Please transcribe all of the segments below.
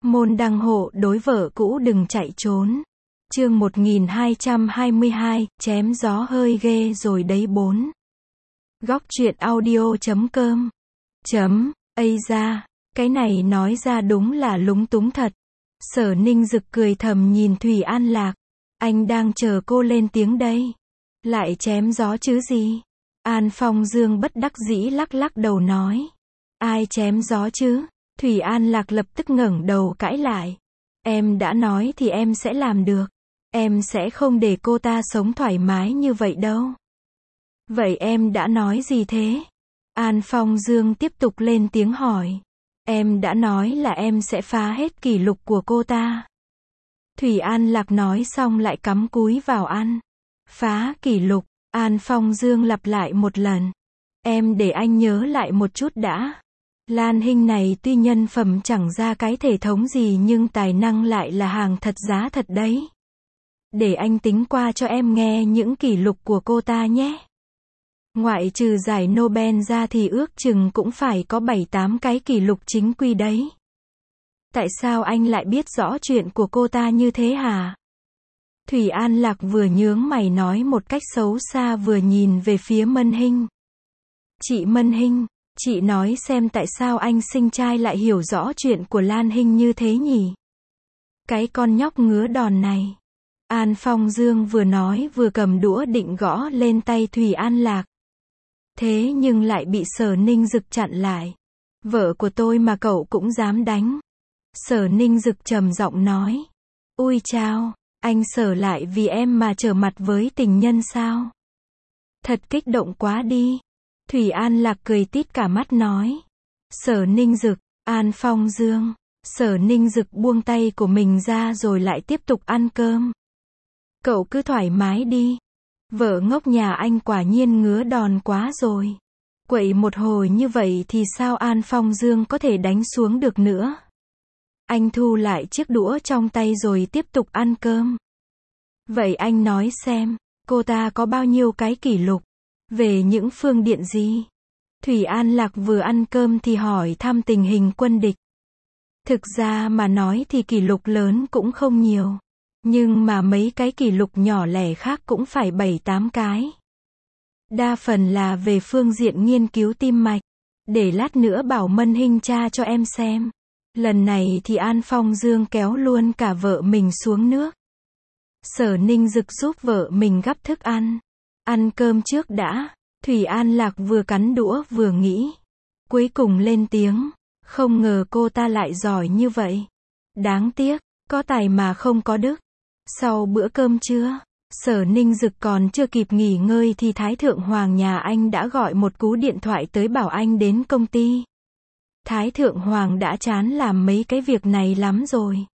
Môn đăng hộ đối vợ cũ đừng chạy trốn. Chương 1222, chém gió hơi ghê rồi đấy 4. Góc truyện audio.com Ây da, cái này nói ra đúng là lúng túng thật. Sở Ninh Dực cười thầm nhìn Thủy An Lạc. Anh đang chờ cô lên tiếng đây. Lại chém gió chứ gì? An Phong Dương bất đắc dĩ lắc lắc đầu nói. Ai chém gió chứ? Thủy An Lạc lập tức ngẩng đầu cãi lại. Em đã nói thì em sẽ làm được. Em sẽ không để cô ta sống thoải mái như vậy đâu. Vậy em đã nói gì thế? An Phong Dương tiếp tục lên tiếng hỏi. Em đã nói là em sẽ phá hết kỷ lục của cô ta. Thủy An Lạc nói xong lại cắm cúi vào ăn. Phá kỷ lục, An Phong Dương lặp lại một lần. Em để anh nhớ lại một chút đã. Lan Hinh này tuy nhân phẩm chẳng ra cái thể thống gì nhưng tài năng lại là hàng thật giá thật đấy. Để anh tính qua cho em nghe những kỷ lục của cô ta nhé. Ngoại trừ giải Nobel ra thì ước chừng cũng phải có 7-8 cái kỷ lục chính quy đấy. Tại sao anh lại biết rõ chuyện của cô ta như thế hả? Thủy An Lạc vừa nhướng mày nói một cách xấu xa vừa nhìn về phía Mân Hinh. Chị Mân Hinh, chị nói xem tại sao anh sinh trai lại hiểu rõ chuyện của Lan Hinh như thế nhỉ? Cái con nhóc ngứa đòn này. An Phong Dương vừa nói vừa cầm đũa định gõ lên tay Thủy An Lạc. Thế nhưng lại bị Sở Ninh Dực chặn lại. Vợ của tôi mà cậu cũng dám đánh. Sở Ninh Dực trầm giọng nói. Ui chao, anh Sở lại vì em mà trở mặt với tình nhân sao? Thật kích động quá đi. Thủy An Lạc cười tít cả mắt nói. Sở Ninh Dực, An Phong Dương. Sở Ninh Dực buông tay của mình ra rồi lại tiếp tục ăn cơm. Cậu cứ thoải mái đi. Vợ ngốc nhà anh quả nhiên ngứa đòn quá rồi. Quậy một hồi như vậy thì sao An Phong Dương có thể đánh xuống được nữa. Anh thu lại chiếc đũa trong tay rồi tiếp tục ăn cơm. Vậy anh nói xem, cô ta có bao nhiêu cái kỷ lục? Về những phương diện gì? Thủy An Lạc vừa ăn cơm thì hỏi thăm tình hình quân địch. Thực ra mà nói thì kỷ lục lớn cũng không nhiều. Nhưng mà mấy cái kỷ lục nhỏ lẻ khác cũng phải 7-8 cái. Đa phần là về phương diện nghiên cứu tim mạch. Để lát nữa bảo Mân Hinh tra cho em xem. Lần này thì An Phong Dương kéo luôn cả vợ mình xuống nước. Sở Ninh Dực giúp vợ mình gắp thức ăn. Ăn cơm trước đã. Thủy An Lạc vừa cắn đũa vừa nghĩ. Cuối cùng lên tiếng. Không ngờ cô ta lại giỏi như vậy. Đáng tiếc, có tài mà không có đức. Sau bữa cơm trưa, Sở Ninh Dực còn chưa kịp nghỉ ngơi thì Thái Thượng Hoàng nhà anh đã gọi một cú điện thoại tới bảo anh đến công ty. Thái Thượng Hoàng đã chán làm mấy cái việc này lắm rồi.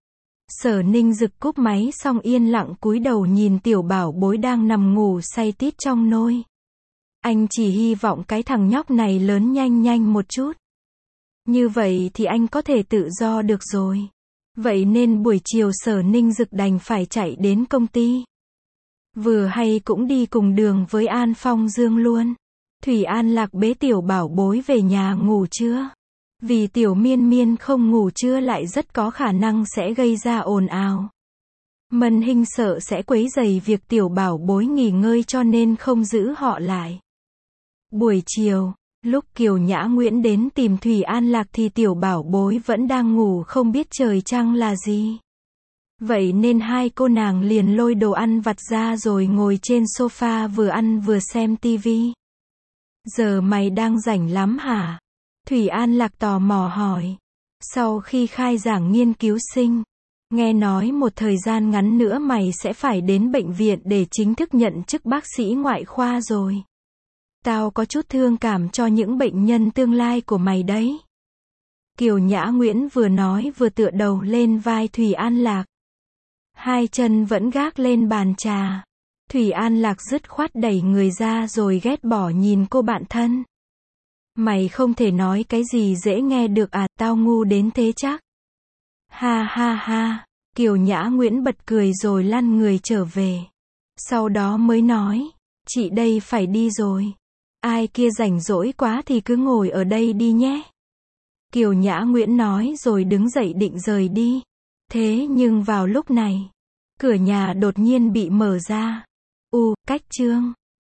Sở Ninh Dực cúp máy xong yên lặng cúi đầu nhìn tiểu bảo bối đang nằm ngủ say tít trong nôi. Anh chỉ hy vọng cái thằng nhóc này lớn nhanh một chút. Như vậy thì anh có thể tự do được rồi. Vậy nên buổi chiều Sở Ninh Dực đành phải chạy đến công ty. Vừa hay cũng đi cùng đường với An Phong Dương luôn. Thủy An Lạc bế tiểu bảo bối về nhà ngủ trưa. Vì tiểu miên miên không ngủ trưa lại rất có khả năng sẽ gây ra ồn ào. Mân Hinh sợ sẽ quấy rầy việc tiểu bảo bối nghỉ ngơi cho nên không giữ họ lại. Buổi chiều, lúc Kiều Nhã Nguyễn đến tìm Thủy An Lạc thì tiểu bảo bối vẫn đang ngủ không biết trời trăng là gì. Vậy nên hai cô nàng liền lôi đồ ăn vặt ra rồi ngồi trên sofa vừa ăn vừa xem tivi. Giờ mày đang rảnh lắm hả? Thủy An Lạc tò mò hỏi. Sau khi khai giảng nghiên cứu sinh, nghe nói một thời gian ngắn nữa mày sẽ phải đến bệnh viện để chính thức nhận chức bác sĩ ngoại khoa rồi. Tao có chút thương cảm cho những bệnh nhân tương lai của mày đấy. Kiều Nhã Nguyễn vừa nói vừa tựa đầu lên vai Thủy An Lạc. Hai chân vẫn gác lên bàn trà. Thủy An Lạc dứt khoát đẩy người ra rồi ghét bỏ nhìn cô bạn thân. Mày không thể nói cái gì dễ nghe được à, tao ngu đến thế chắc. Ha ha ha, Kiều Nhã Nguyễn bật cười rồi lăn người trở về. Sau đó mới nói, chị đây phải đi rồi. Ai kia rảnh rỗi quá thì cứ ngồi ở đây đi nhé. Kiều Nhã Nguyễn nói rồi đứng dậy định rời đi. Thế nhưng vào lúc này, cửa nhà đột nhiên bị mở ra. Cách Trương